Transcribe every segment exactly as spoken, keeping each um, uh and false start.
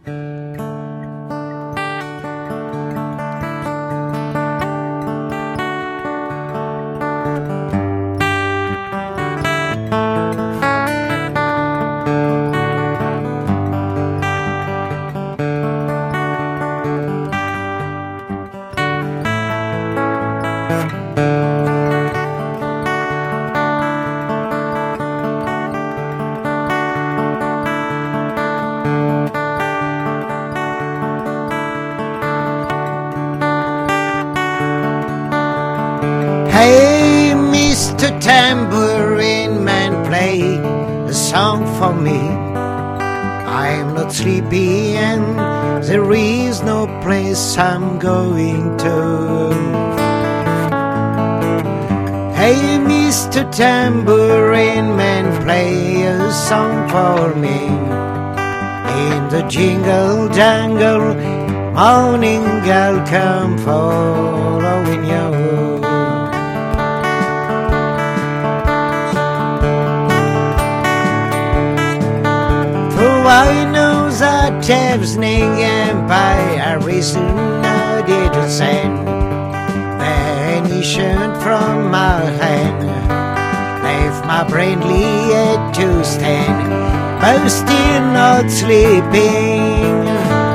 Hey, Mister Tambourine Man, play a song for me. I'm not sleepy and there is no place I'm going to. Hey, Mister Tambourine Man, play a song for me. In the jingle jangle morning I'll come following you. I know that evening and by a reason I didn't send vanishing from my hand, left my brainly head to stand, but still not sleeping.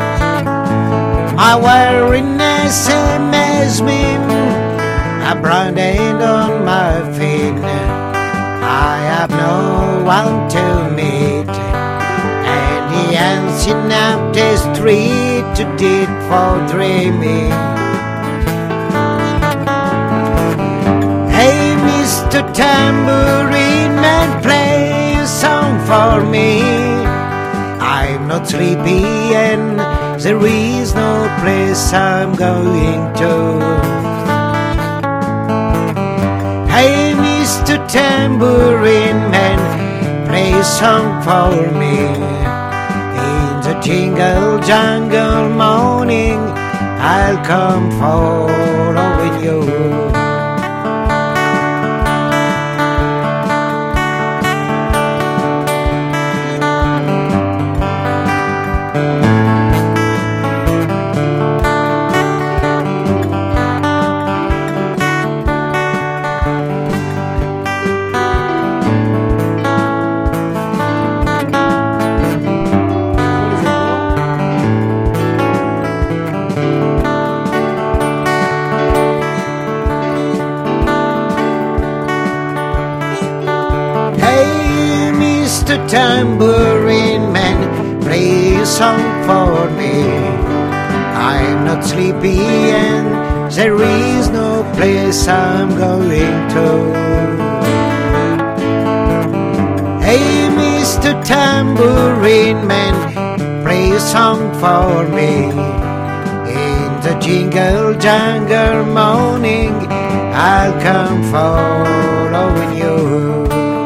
My weariness amazes me, a brown hand on my feet. I have no one to meet. Dancing up the street to did for dreaming. Hey, Mister Tambourine Man, play a song for me. I'm not sleepy and there is no place I'm going to. Hey, Mister Tambourine Man, play a song for me. The jingle jangle morning I'll come following you. Mister Tambourine Man, play a song for me. I'm not sleepy and there is no place I'm going to. Hey, Mister Tambourine Man, play a song for me. In the jingle jangle morning I'll come following you.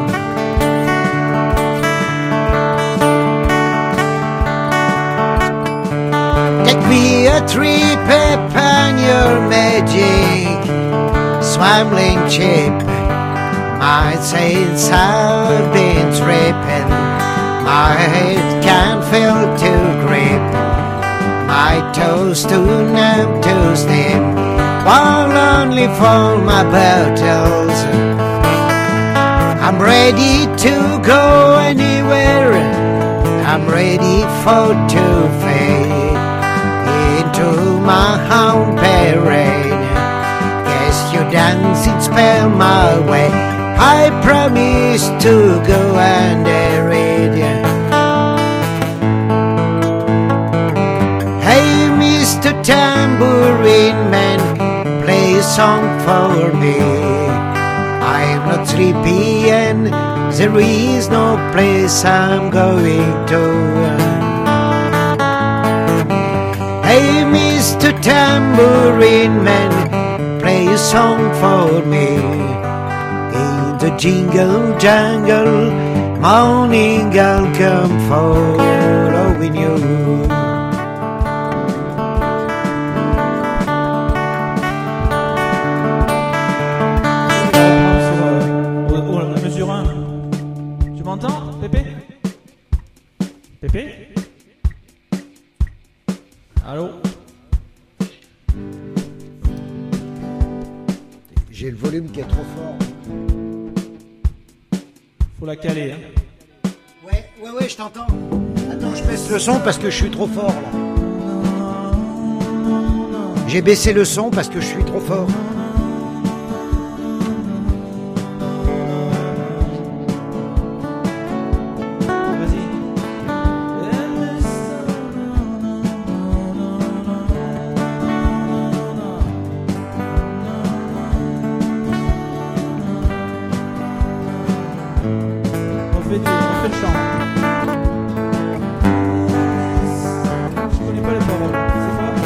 Be a trip upon your magic swambling ship. My sails have been tripping, my head can't feel to grip, my toes too numb to step, while only for my battles. I'm ready to go anywhere, I'm ready for to fade into my own parade. Guess your dancing spell my way, I promise to go under it. Hey, Mister Tambourine Man, play a song for me. I'm not sleepy and there is no place I'm going to. Hey, Mister Tambourine Man, play a song for me. In the jingle jangle morning I'll come following you. Mesure un. Tu m'entends, Pépé? Pépé? Allô? J'ai le volume qui est trop fort. Faut la caler, hein. Ouais, ouais, ouais, je t'entends. Attends, je baisse le son parce que je suis trop fort là. J'ai baissé le son parce que je suis trop fort. Vas-y. On fait, du- on fait le chant. Je connais pas les paroles. C'est quoi?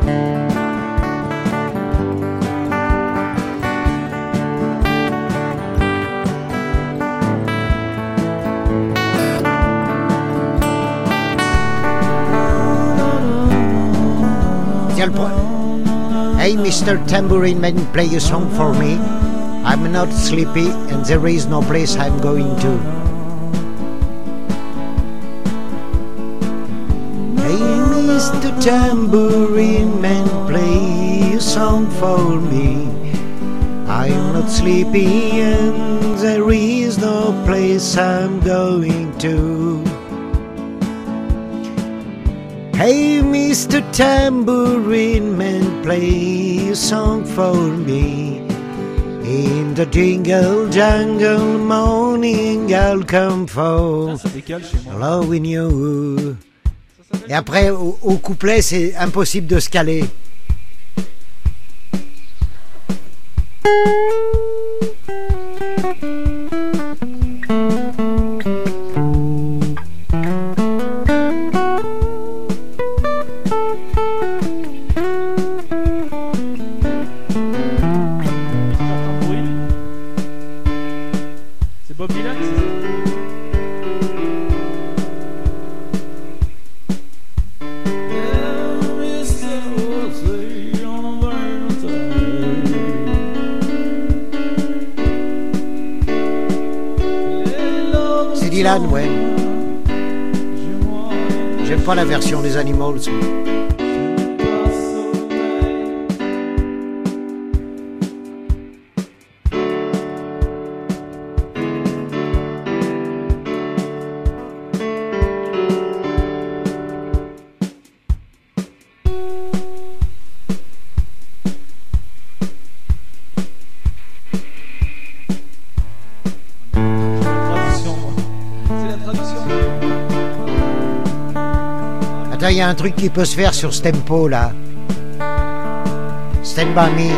Tiens le point. Hey, Mister Tambourine Man, play a song for me. I'm not sleepy and there is no place I'm going to. Hey, Mister Tambourine Man, play a song for me. I'm not sleepy and there is no place I'm going to. Hey, Mister Tambourine Man, play a song for me. In the jingle jungle morning I'll come for Ça décale chez moi. loving you. Et après, au, au couplet, c'est impossible de se caler. Tambourine. C'est Bob Dylan, c'est ça? C'est Dylan, ouais. J'aime pas la version des Animals. Traduction, moi. C'est la traduction. Attends, il y a un truc qui peut se faire sur ce tempo là. Stand by me.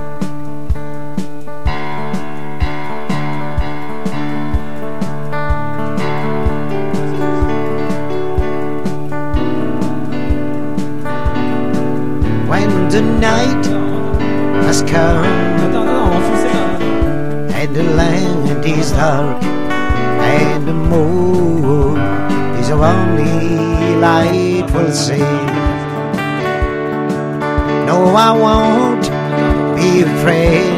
When the night has come Attends, attends, on fait ça. and the land is dark and the moon is our only light will see. No, I won't be afraid.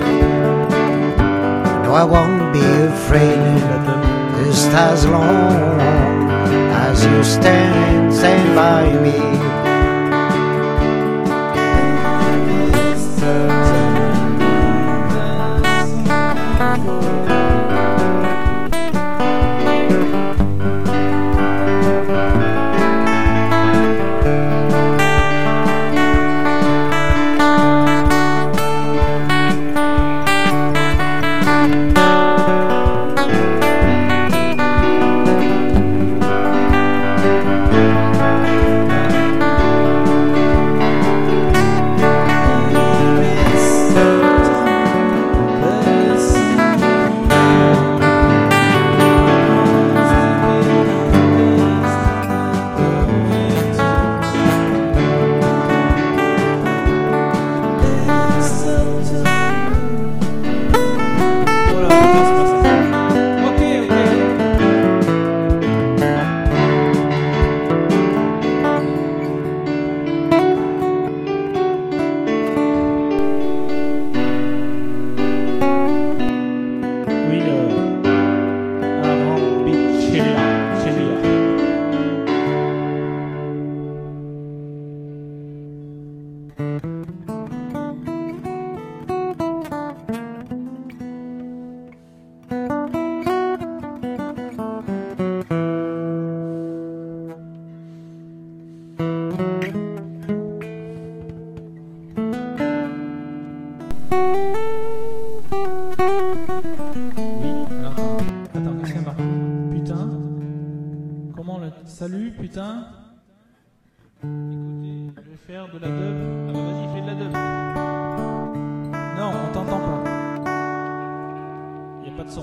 No, I won't be afraid. Just as long as you stand, stand by me. comment le salut, putain. Écoutez, je vais faire de la dub. Ah bah vas-y, fais de la dub. Non, on t'entend pas. Il n'y a pas de son.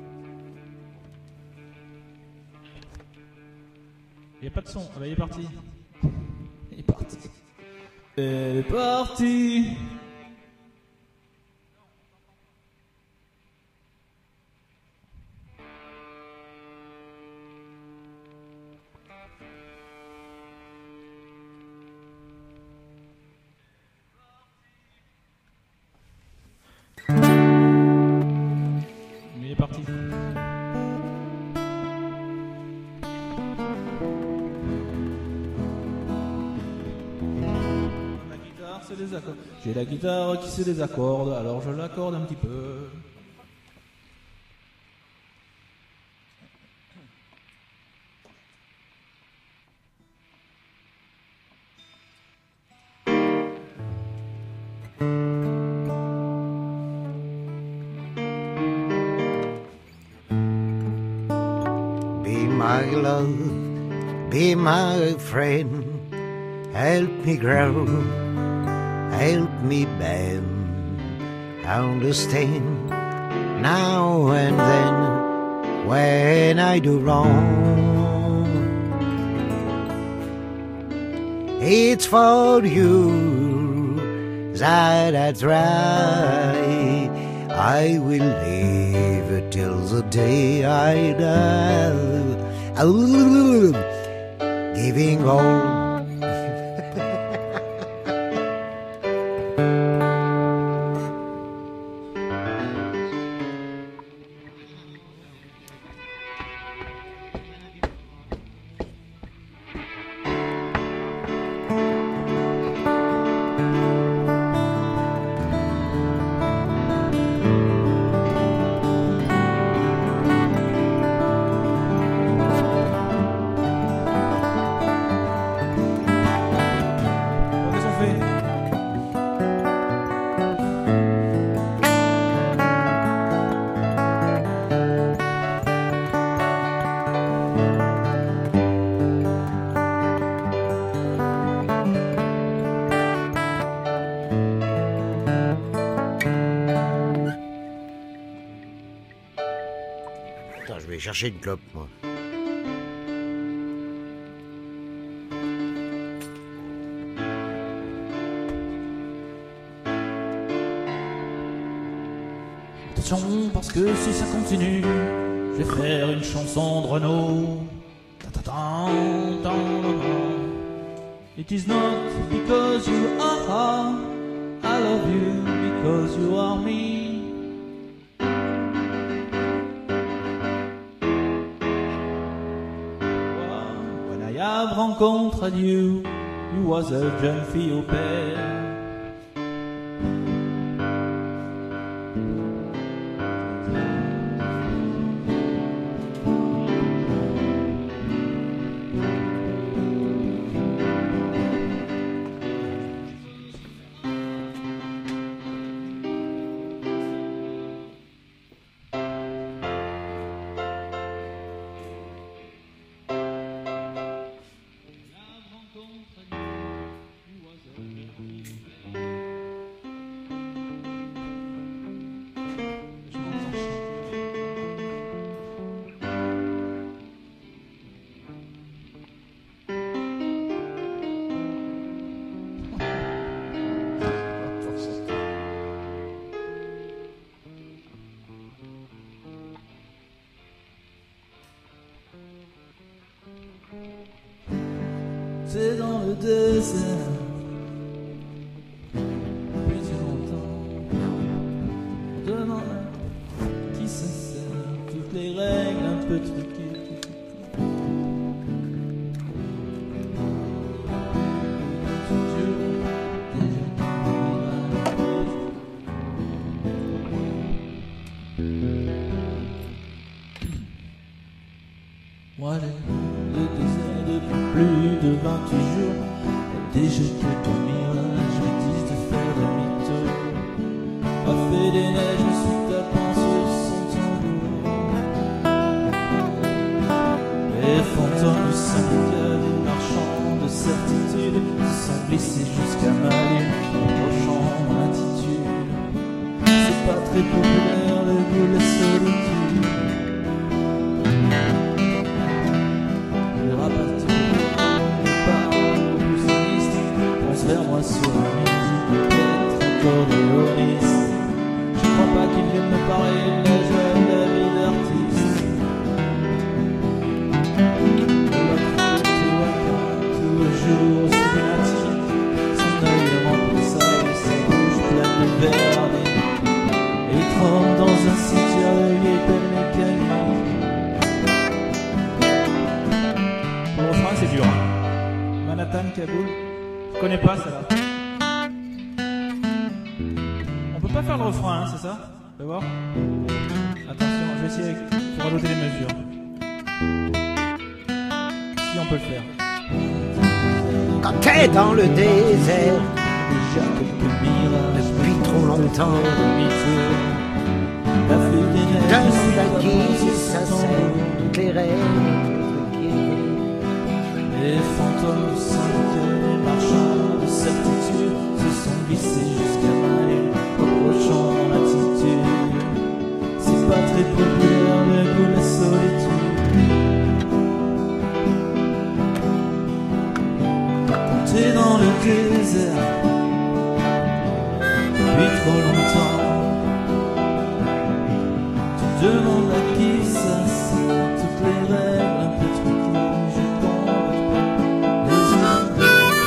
Il n'y a pas de son. Ah bah il est parti. Il est parti. Elle est partie. Mais il est parti. La guitare, c'est des accords. J'ai la guitare qui se désaccorde, alors je l'accorde un petit peu. Be my love, be my friend, help me grow, help me bend, understand now and then when I do wrong. It's for you that I try, I will live till the day I die. Oh, giving all. Qu'est-ce qu'on fait? Attends, je vais chercher une clope, moi. Attention, parce que si ça continue, je vais faire une chanson de Renaud. Ta-ta-tan, tan-tan-tan. It is not because you are, I love you because you are me. When I have rencontré you, you was a jeune fille au père. C'est dans le désert, depuis si longtemps, demain, qui se sert, toutes les règles un peu truquées. Moi, le désert depuis plus de vingt-huit jours, déjà que ton mirage me dise de faire demi-tour. A fait des neiges, je suis tapant sur son tambour. Et fond fantômes du syndicat des marchands de certitude se sont glissés jusqu'à ma ville, reprochant mon attitude. C'est pas très populaire de vous la solitude. Les rapaces les paroles plus sinistres pensent vers moi sur un midi peut-être accordéoniste. Je crois pas qu'ils viennent me parler de la joie de la vie d'artiste. Toujours aussi lunatique, son œil est rempli de sable et sa bouche pleine de vernis. Et il trempe dans un cimetière de vieilles pelles mécaniques. Pour le refrain, c'est dur, hein. Manhattan, Kaboul, je connais pas celle-là. On peut pas faire le refrain, hein, c'est ça? Tu vas voir? Attention, je vais essayer, il faut rajouter les mesures. Si on peut le faire. Quand t'es dans le désert, Déjà quelques mirages depuis trop longtemps, demi-tour. La feuille des neiges d'un se qui s'assène toutes les rêves. Les fantômes du syndicat des marchands de certitude se sont glissés jusqu'à ma ville, reprochant mon attitude. C'est pas très populaire de goût la solitude. T'es dans le désert depuis trop longtemps. Tu demandes à qui ça c'est, toutes les règles un peu truquées. Je compte les yeux.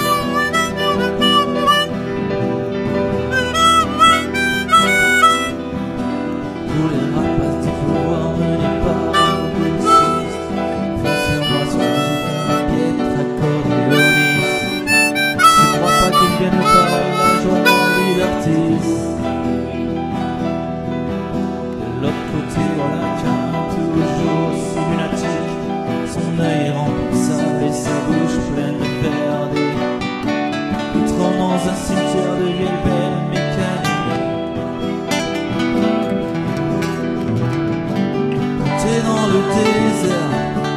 Tous les rapaces du pouvoir menés par le grossiste font sur moi son musique piètre accordéoniste. Je crois pas qu'ils viennent me parler de la joie de la vie d'artiste. De l'autre côté, voilà qu'un toujours aussi lunatique, son œil rempli de sable et sa bouche pleine de vernis. Il trempe dans un cimetière de vieilles belles mécaniques. T'es dans le désert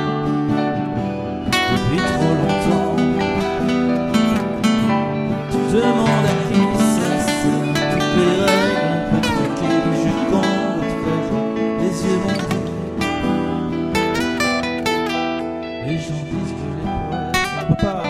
depuis trop longtemps. Tu demandes à qui ça sert, toutes les règles un peu truquées du jeu qu'on veut te faire, les yeux bandés. Les gens disent que les poètes, on peut pas